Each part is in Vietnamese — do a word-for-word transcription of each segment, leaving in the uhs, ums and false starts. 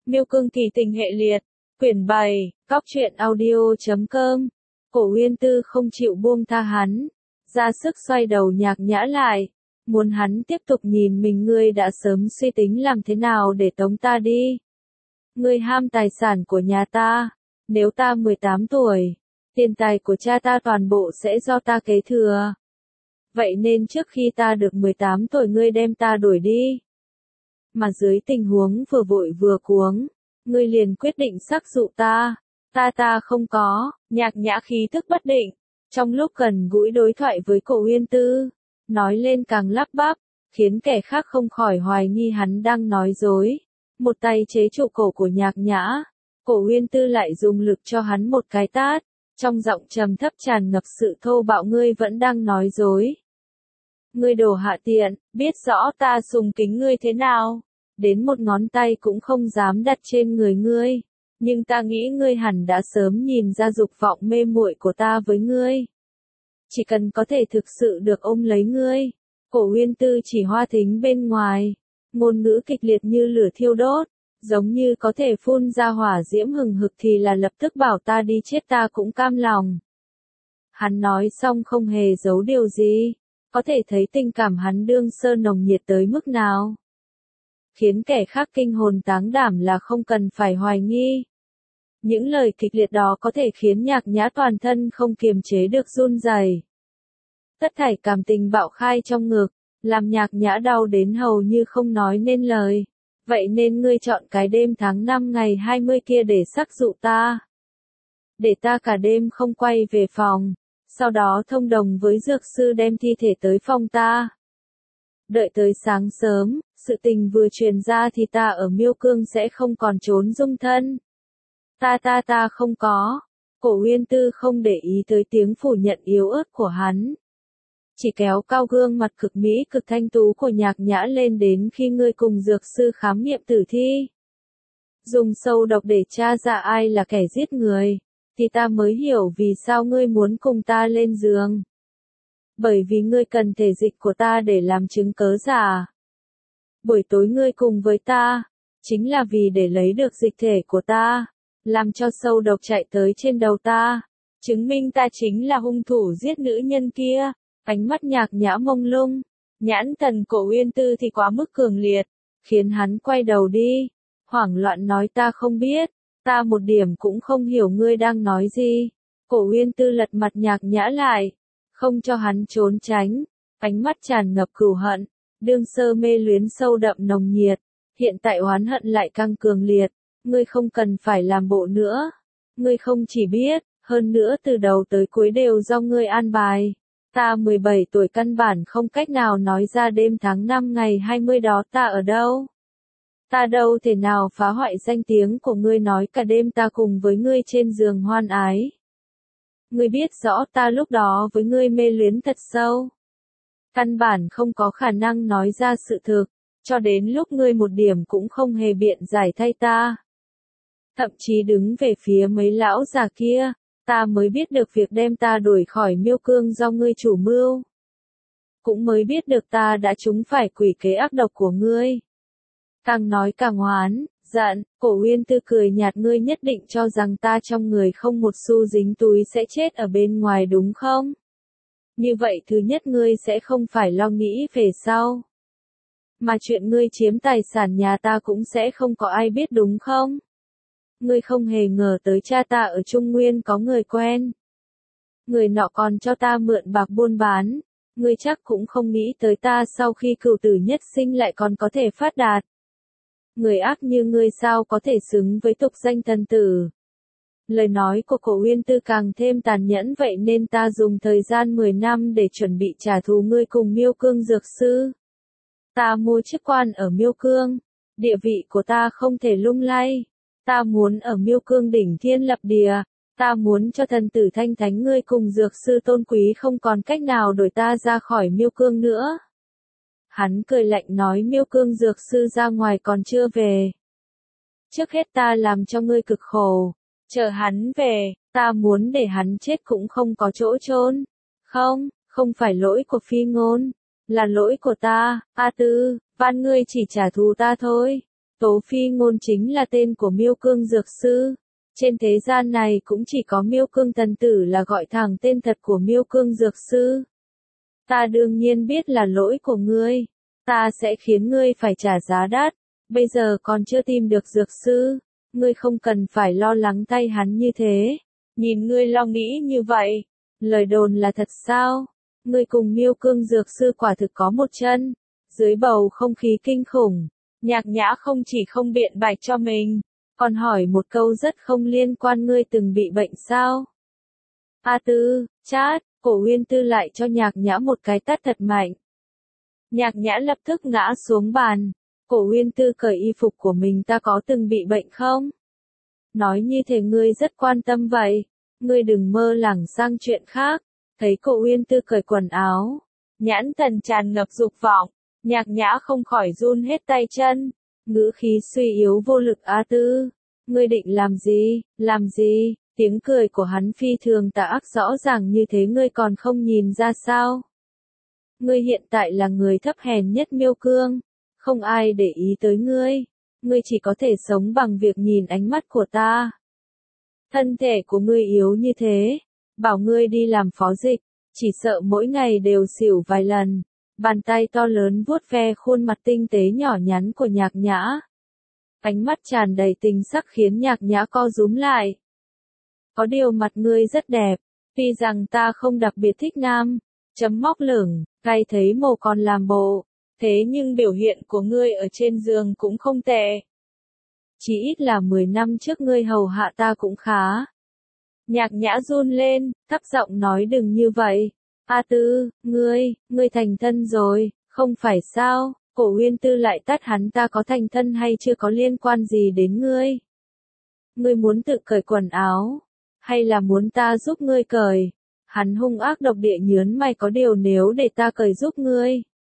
Miêu Cương Kỳ Tình Hệ Liệt, quyển bảy, cóc truyện audio chấm com. Cổ Uyên Tư không chịu buông tha hắn, ra sức xoay đầu Nhạc Nhã lại, muốn hắn tiếp tục nhìn mình. Ngươi đã sớm suy tính làm thế nào để tống ta đi. Ngươi ham tài sản của nhà ta, nếu ta mười tám tuổi, tiền tài của cha ta toàn bộ sẽ do ta kế thừa. Vậy nên trước khi ta được mười tám tuổi ngươi đem ta đuổi đi. Mà dưới tình huống vừa vội vừa cuống, ngươi liền quyết định sắc dụ ta. Ta ta không có, Nhạc Nhã khí tức bất định, trong lúc gần gũi đối thoại với Cổ Uyên Tư, nói lên càng lắp bắp, khiến kẻ khác không khỏi hoài nghi hắn đang nói dối. Một tay chế trụ cổ của Nhạc Nhã, Cổ Uyên Tư lại dùng lực cho hắn một cái tát, trong giọng trầm thấp tràn ngập sự thô bạo. Ngươi vẫn đang nói dối. Ngươi đồ hạ tiện, biết rõ ta sùng kính ngươi thế nào, đến một ngón tay cũng không dám đặt trên người ngươi, nhưng ta nghĩ ngươi hẳn đã sớm nhìn ra dục vọng mê muội của ta với ngươi. Chỉ cần có thể thực sự được ôm lấy ngươi. Cổ Uyên Tư chỉ hoa thính bên ngoài, ngôn ngữ kịch liệt như lửa thiêu đốt, giống như có thể phun ra hỏa diễm hừng hực thì là lập tức bảo ta đi chết ta cũng cam lòng. Hắn nói xong không hề giấu điều gì, có thể thấy tình cảm hắn đương sơ nồng nhiệt tới mức nào. Khiến kẻ khác kinh hồn táng đảm là không cần phải hoài nghi. Những lời kịch liệt đó có thể khiến Nhạc Nhã toàn thân không kiềm chế được run rẩy. Tất thảy cảm tình bạo khai trong ngực, làm Nhạc Nhã đau đến hầu như không nói nên lời. Vậy nên ngươi chọn cái đêm tháng năm ngày hai mươi kia để sắc dụ ta. Để ta cả đêm không quay về phòng, sau đó thông đồng với dược sư đem thi thể tới phòng ta. Đợi tới sáng sớm, sự tình vừa truyền ra thì ta ở Miêu Cương sẽ không còn trốn dung thân. Ta ta ta không có. Cổ Uyên Tư không để ý tới tiếng phủ nhận yếu ớt của hắn, chỉ kéo cao gương mặt cực mỹ cực thanh tú của Nhạc Nhã lên. Đến khi ngươi cùng dược sư khám nghiệm tử thi, dùng sâu độc để tra ra ai là kẻ giết người, thì ta mới hiểu vì sao ngươi muốn cùng ta lên giường. Bởi vì ngươi cần thể dịch của ta để làm chứng cớ giả. Buổi tối ngươi cùng với ta, chính là vì để lấy được dịch thể của ta, làm cho sâu độc chạy tới trên đầu ta, chứng minh ta chính là hung thủ giết nữ nhân kia. Ánh mắt Nhạc Nhã mông lung, nhãn thần Cổ Uyên Tư thì quá mức cường liệt, khiến hắn quay đầu đi, hoảng loạn nói ta không biết, ta một điểm cũng không hiểu ngươi đang nói gì. Cổ Uyên Tư lật mặt Nhạc Nhã lại, không cho hắn trốn tránh, ánh mắt tràn ngập cừu hận, đương sơ mê luyến sâu đậm nồng nhiệt, hiện tại oán hận lại càng cường liệt. Ngươi không cần phải làm bộ nữa, ngươi không chỉ biết, hơn nữa từ đầu tới cuối đều do ngươi an bài. Ta mười bảy tuổi căn bản không cách nào nói ra đêm tháng năm ngày hai mươi đó ta ở đâu. Ta đâu thể nào phá hoại danh tiếng của ngươi nói cả đêm ta cùng với ngươi trên giường hoan ái. Ngươi biết rõ ta lúc đó với ngươi mê luyến thật sâu. Căn bản không có khả năng nói ra sự thực, cho đến lúc ngươi một điểm cũng không hề biện giải thay ta. Thậm chí đứng về phía mấy lão già kia, ta mới biết được việc đem ta đuổi khỏi Miêu Cương do ngươi chủ mưu. Cũng mới biết được ta đã trúng phải quỷ kế ác độc của ngươi. Càng nói càng hoán, giận, Cổ Uyên Tư cười nhạt. Ngươi nhất định cho rằng ta trong người không một xu dính túi sẽ chết ở bên ngoài đúng không? Như vậy thứ nhất ngươi sẽ không phải lo nghĩ về sau. Mà chuyện ngươi chiếm tài sản nhà ta cũng sẽ không có ai biết đúng không? Ngươi không hề ngờ tới cha ta ở Trung Nguyên có người quen. Người nọ còn cho ta mượn bạc buôn bán. Ngươi chắc cũng không nghĩ tới ta sau khi cửu tử nhất sinh lại còn có thể phát đạt. Người ác như ngươi sao có thể xứng với tục danh thần tử. Lời nói của Cổ Uyên Tư càng thêm tàn nhẫn. Vậy nên ta dùng thời gian mười năm để chuẩn bị trả thù ngươi cùng Miêu Cương dược sư. Ta mua chức quan ở Miêu Cương, địa vị của ta không thể lung lay. Ta muốn ở Miêu Cương đỉnh thiên lập địa, ta muốn cho thần tử thanh thánh ngươi cùng dược sư tôn quý không còn cách nào đuổi ta ra khỏi Miêu Cương nữa. Hắn cười lạnh nói Miêu Cương dược sư ra ngoài còn chưa về. Trước hết ta làm cho ngươi cực khổ, chờ hắn về, ta muốn để hắn chết cũng không có chỗ chôn. Không, không phải lỗi của Phi Ngôn, là lỗi của ta. A Tư, van ngươi chỉ trả thù ta thôi. Tố Phi Ngôn chính là tên của Miêu Cương Dược Sư. Trên thế gian này cũng chỉ có Miêu Cương Thần Tử là gọi thẳng tên thật của Miêu Cương Dược Sư. Ta đương nhiên biết là lỗi của ngươi. Ta sẽ khiến ngươi phải trả giá đắt. Bây giờ còn chưa tìm được dược sư. Ngươi không cần phải lo lắng tay hắn như thế. Nhìn ngươi lo nghĩ như vậy. Lời đồn là thật sao? Ngươi cùng Miêu Cương Dược Sư quả thực có một chân. Dưới bầu không khí kinh khủng. Nhạc Nhã không chỉ không biện bạch cho mình. Còn hỏi một câu rất không liên quan, ngươi từng bị bệnh sao? A Tư, chát, Cổ Uyên Tư lại cho Nhạc Nhã một cái tát thật mạnh. Nhạc Nhã lập tức ngã xuống bàn. Cổ Uyên Tư cởi y phục của mình, ta có từng bị bệnh không? Nói như thể ngươi rất quan tâm vậy. Ngươi đừng mơ lảng sang chuyện khác. Thấy Cổ Uyên Tư cởi quần áo. Nhãn thần tràn ngập dục vọng. Nhạc Nhã không khỏi run hết tay chân. Ngữ khí suy yếu vô lực. A Tư, ngươi định làm gì, làm gì? Tiếng cười của hắn phi thường tà ác, rõ ràng như thế ngươi còn không nhìn ra sao? Ngươi hiện tại là người thấp hèn nhất Miêu Cương. Không ai để ý tới ngươi. Ngươi chỉ có thể sống bằng việc nhìn ánh mắt của ta. Thân thể của ngươi yếu như thế. Bảo ngươi đi làm phó dịch. Chỉ sợ mỗi ngày đều xỉu vài lần. Bàn tay to lớn vuốt ve khuôn mặt tinh tế nhỏ nhắn của Nhạc Nhã. Ánh mắt tràn đầy tình sắc khiến Nhạc Nhã co rúm lại. Có điều mặt ngươi rất đẹp. Tuy rằng ta không đặc biệt thích nam. Chấm móc lửng, cay thấy mồ còn làm bộ. Thế nhưng biểu hiện của ngươi ở trên giường cũng không tệ. Chỉ ít là mười năm trước ngươi hầu hạ ta cũng khá. Nhạc Nhã run lên, thấp giọng nói đừng như vậy. A Tư, ngươi, ngươi thành thân rồi, không phải sao? Cổ Uyên Tư lại tát hắn, ta có thành thân hay chưa có liên quan gì đến ngươi. Ngươi muốn tự cởi quần áo, hay là muốn ta giúp ngươi cởi? Hắn hung ác độc địa nhớn mày, có điều nếu để ta cởi giúp ngươi.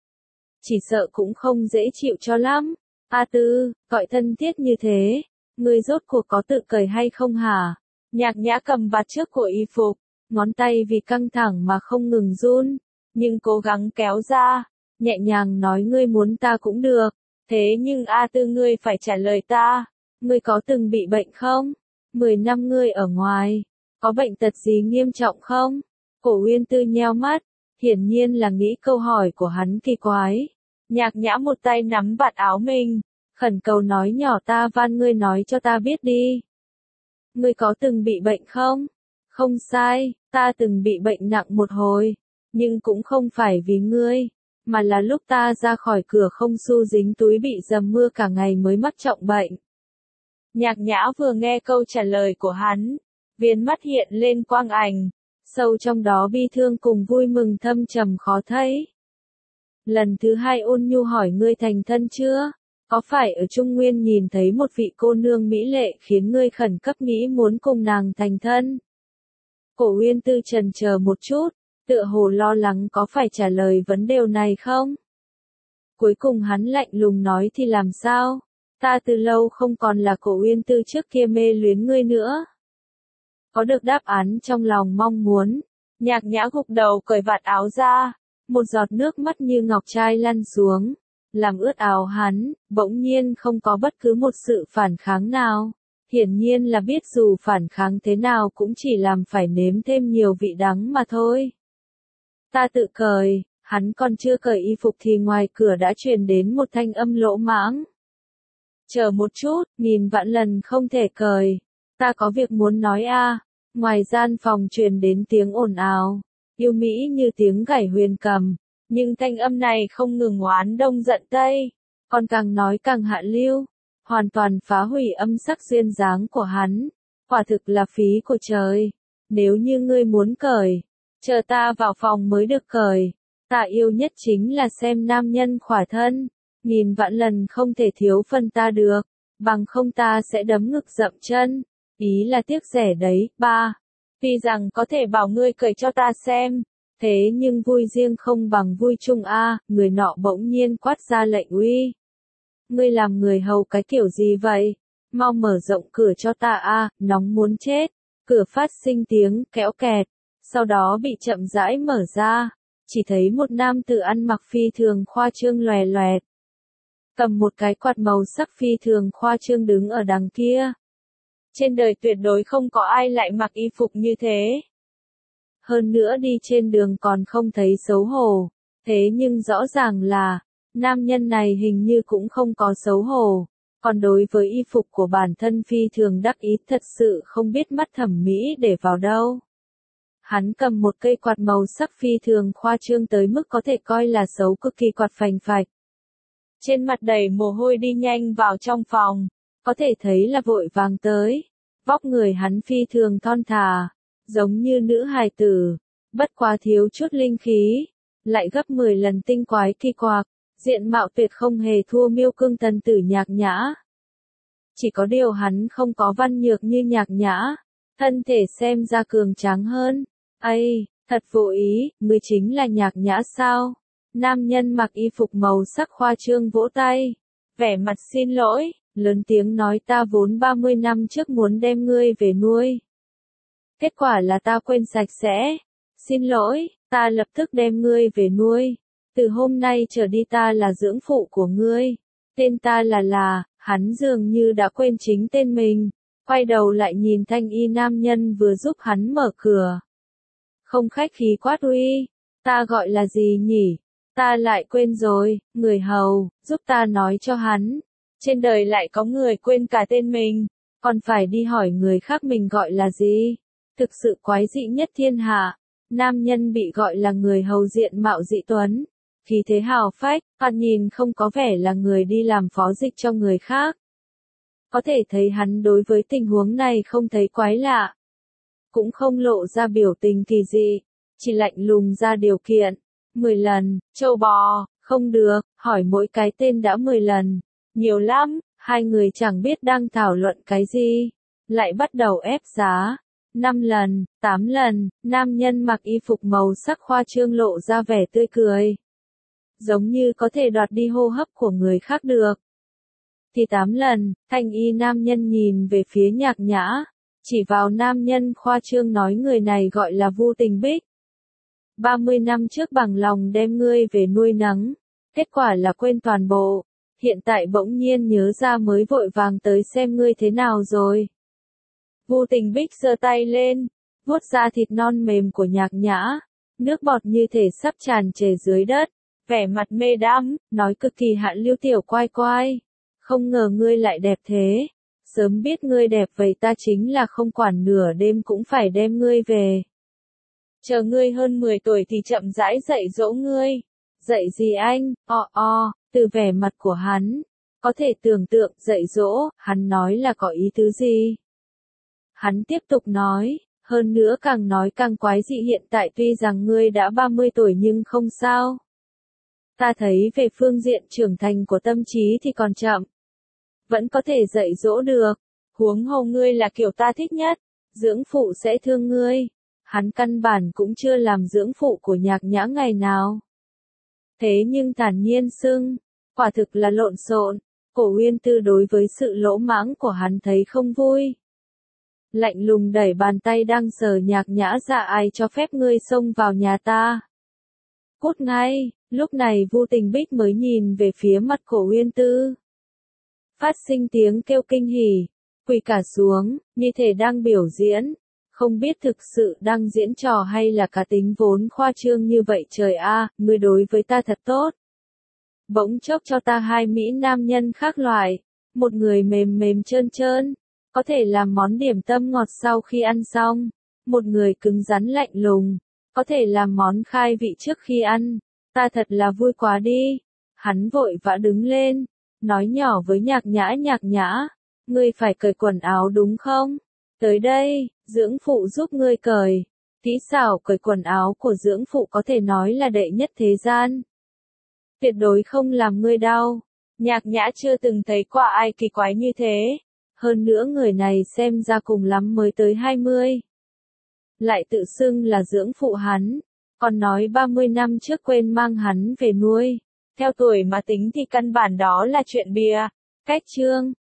Chỉ sợ cũng không dễ chịu cho lắm. A Tư, gọi thân thiết như thế, ngươi rốt cuộc có tự cởi hay không hả? Nhạc Nhã cầm vạt trước của y phục, ngón tay vì căng thẳng mà không ngừng run, nhưng cố gắng kéo ra, nhẹ nhàng nói ngươi muốn ta cũng được, thế nhưng A Tư ngươi phải trả lời ta, ngươi có từng bị bệnh không? Mười năm ngươi ở ngoài, có bệnh tật gì nghiêm trọng không? Cổ Uyên Tư nheo mắt, hiển nhiên là nghĩ câu hỏi của hắn kỳ quái. Nhạc Nhã một tay nắm vạt áo mình, khẩn cầu nói nhỏ ta van ngươi nói cho ta biết đi. Ngươi có từng bị bệnh không? Không sai, ta từng bị bệnh nặng một hồi, nhưng cũng không phải vì ngươi, mà là lúc ta ra khỏi cửa không xu dính túi bị dầm mưa cả ngày mới mắc trọng bệnh. Nhạc Nhã vừa nghe câu trả lời của hắn, viền mắt hiện lên quang ảnh, sâu trong đó bi thương cùng vui mừng thâm trầm khó thấy. Lần thứ hai ôn nhu hỏi ngươi thành thân chưa? Có phải ở Trung Nguyên nhìn thấy một vị cô nương mỹ lệ khiến ngươi khẩn cấp nghĩ muốn cùng nàng thành thân? Cổ Uyên Tư chần chờ một chút, tựa hồ lo lắng có phải trả lời vấn đề này không? Cuối cùng hắn lạnh lùng nói thì làm sao? Ta từ lâu không còn là Cổ Uyên Tư trước kia mê luyến ngươi nữa. Có được đáp án trong lòng mong muốn, Nhạc Nhã gục đầu cởi vạt áo ra, một giọt nước mắt như ngọc trai lăn xuống, làm ướt áo hắn, bỗng nhiên không có bất cứ một sự phản kháng nào. Hiển nhiên là biết dù phản kháng thế nào cũng chỉ làm phải nếm thêm nhiều vị đắng mà thôi. Ta tự cởi, hắn còn chưa cởi y phục thì ngoài cửa đã truyền đến một thanh âm lỗ mãng. Chờ một chút, nghìn vạn lần không thể cởi. Ta có việc muốn nói a. Ngoài gian phòng truyền đến tiếng ồn ào, yêu mỹ như tiếng gảy huyền cầm, nhưng thanh âm này không ngừng oán đông giận tây, còn càng nói càng hạ lưu, hoàn toàn phá hủy âm sắc duyên dáng của hắn. Quả thực là phí của trời. Nếu như ngươi muốn cởi, chờ ta vào phòng mới được cởi. Ta yêu nhất chính là xem nam nhân khỏa thân, nghìn vạn lần không thể thiếu phần ta được, bằng không ta sẽ đấm ngực dậm chân. Ý là tiếc rẻ đấy. Ba. Tuy rằng có thể bảo ngươi cởi cho ta xem, thế nhưng vui riêng không bằng vui chung a. Người nọ bỗng nhiên quát ra lệnh uy. Ngươi làm người hầu cái kiểu gì vậy? Mau mở rộng cửa cho ta a, nóng muốn chết. Cửa phát sinh tiếng kéo kẹt, sau đó bị chậm rãi mở ra, chỉ thấy một nam tử ăn mặc phi thường khoa trương loè loẹt. cầm một cái quạt màu sắc phi thường khoa trương đứng ở đằng kia. Trên đời tuyệt đối không có ai lại mặc y phục như thế. Hơn nữa đi trên đường còn không thấy xấu hổ, thế nhưng rõ ràng là, nam nhân này hình như cũng không có xấu hổ, còn đối với y phục của bản thân phi thường đắc ý, thật sự không biết mắt thẩm mỹ để vào đâu. Hắn cầm một cây quạt màu sắc phi thường khoa trương tới mức có thể coi là xấu cực kỳ quạt phành phạch. Trên mặt đầy mồ hôi đi nhanh vào trong phòng, có thể thấy là vội vàng tới. Vóc người hắn phi thường thon thả, giống như nữ hài tử, bất quá thiếu chút linh khí, lại gấp mười lần tinh quái kỳ quặc, diện mạo tuyệt không hề thua Miêu Cương tần tử Nhạc Nhã. Chỉ có điều hắn không có văn nhược như Nhạc Nhã, thân thể xem ra cường tráng hơn. Ây, thật vô ý, ngươi chính là Nhạc Nhã sao? Nam nhân mặc y phục màu sắc khoa trương vỗ tay, vẻ mặt xin lỗi, lớn tiếng nói ta vốn ba mươi năm trước muốn đem ngươi về nuôi. Kết quả là ta quên sạch sẽ. Xin lỗi, ta lập tức đem ngươi về nuôi. Từ hôm nay trở đi ta là dưỡng phụ của ngươi. Tên ta là là, hắn dường như đã quên chính tên mình. Quay đầu lại nhìn thanh y nam nhân vừa giúp hắn mở cửa. Không khách khí quát uy, ta gọi là gì nhỉ? Ta lại quên rồi, người hầu, giúp ta nói cho hắn. Trên đời lại có người quên cả tên mình, còn phải đi hỏi người khác mình gọi là gì. Thực sự quái dị nhất thiên hạ. Nam nhân bị gọi là người hầu diện mạo dị tuấn, khí thế hào phách, thoạt nhìn không có vẻ là người đi làm phó dịch cho người khác. Có thể thấy hắn đối với tình huống này không thấy quái lạ, cũng không lộ ra biểu tình kỳ dị, chỉ lạnh lùng ra điều kiện. Mười lần, châu bò, không được, hỏi mỗi cái tên đã mười lần. Nhiều lắm, hai người chẳng biết đang thảo luận cái gì, lại bắt đầu ép giá. Năm lần, tám lần, nam nhân mặc y phục màu sắc khoa trương lộ ra vẻ tươi cười. Giống như có thể đoạt đi hô hấp của người khác được. Thì tám lần, thanh y nam nhân nhìn về phía Nhạc Nhã, chỉ vào nam nhân khoa trương nói người này gọi là Vu Tình Bích. ba mươi năm trước bằng lòng đem ngươi về nuôi nấng, kết quả là quên toàn bộ, hiện tại bỗng nhiên nhớ ra mới vội vàng tới xem ngươi thế nào rồi. Vu Tình Bích giơ tay lên, vuốt ra thịt non mềm của Nhạc Nhã, nước bọt như thể sắp tràn trề dưới đất, vẻ mặt mê đắm, nói cực kỳ hạ lưu tiểu quai quai. Không ngờ ngươi lại đẹp thế, sớm biết ngươi đẹp vậy ta chính là không quản nửa đêm cũng phải đem ngươi về. Chờ ngươi hơn mười tuổi thì chậm rãi dạy dỗ ngươi. Dạy gì anh, o o, từ vẻ mặt của hắn, có thể tưởng tượng dạy dỗ, hắn nói là có ý tứ gì. Hắn tiếp tục nói, hơn nữa càng nói càng quái dị hiện tại tuy rằng ngươi đã ba mươi tuổi nhưng không sao. Ta thấy về phương diện trưởng thành của tâm trí thì còn chậm. Vẫn có thể dạy dỗ được, huống hồ ngươi là kiểu ta thích nhất, dưỡng phụ sẽ thương ngươi. Hắn căn bản cũng chưa làm dưỡng phụ của Nhạc Nhã ngày nào. Thế nhưng thản nhiên xưng, quả thực là lộn xộn, Cổ Uyên Tư đối với sự lỗ mãng của hắn thấy không vui. Lạnh lùng đẩy bàn tay đang sờ Nhạc Nhã ra ai cho phép ngươi xông vào nhà ta. Cút ngay, lúc này Vu Tình Bích mới nhìn về phía mặt Cổ Uyên Tư. Phát sinh tiếng kêu kinh hỉ, quỳ cả xuống, như thể đang biểu diễn. Không biết thực sự đang diễn trò hay là cá tính vốn khoa trương như vậy trời a, ngươi đối với ta thật tốt. Bỗng chốc cho ta hai mỹ nam nhân khác loại, một người mềm mềm trơn trơn, có thể làm món điểm tâm ngọt sau khi ăn xong, một người cứng rắn lạnh lùng, có thể làm món khai vị trước khi ăn, ta thật là vui quá đi. Hắn vội vã đứng lên, nói nhỏ với Nhạc Nhã Nhạc Nhã, ngươi phải cởi quần áo đúng không? Tới đây, dưỡng phụ giúp ngươi cởi. Kỹ xảo cởi quần áo của dưỡng phụ có thể nói là đệ nhất thế gian. Tuyệt đối không làm ngươi đau. Nhạc Nhã chưa từng thấy qua ai kỳ quái như thế. Hơn nữa người này xem ra cùng lắm mới tới hai mươi. Lại tự xưng là dưỡng phụ hắn. Còn nói ba mươi năm trước quên mang hắn về nuôi. Theo tuổi mà tính thì căn bản đó là chuyện bịa. Cách chương.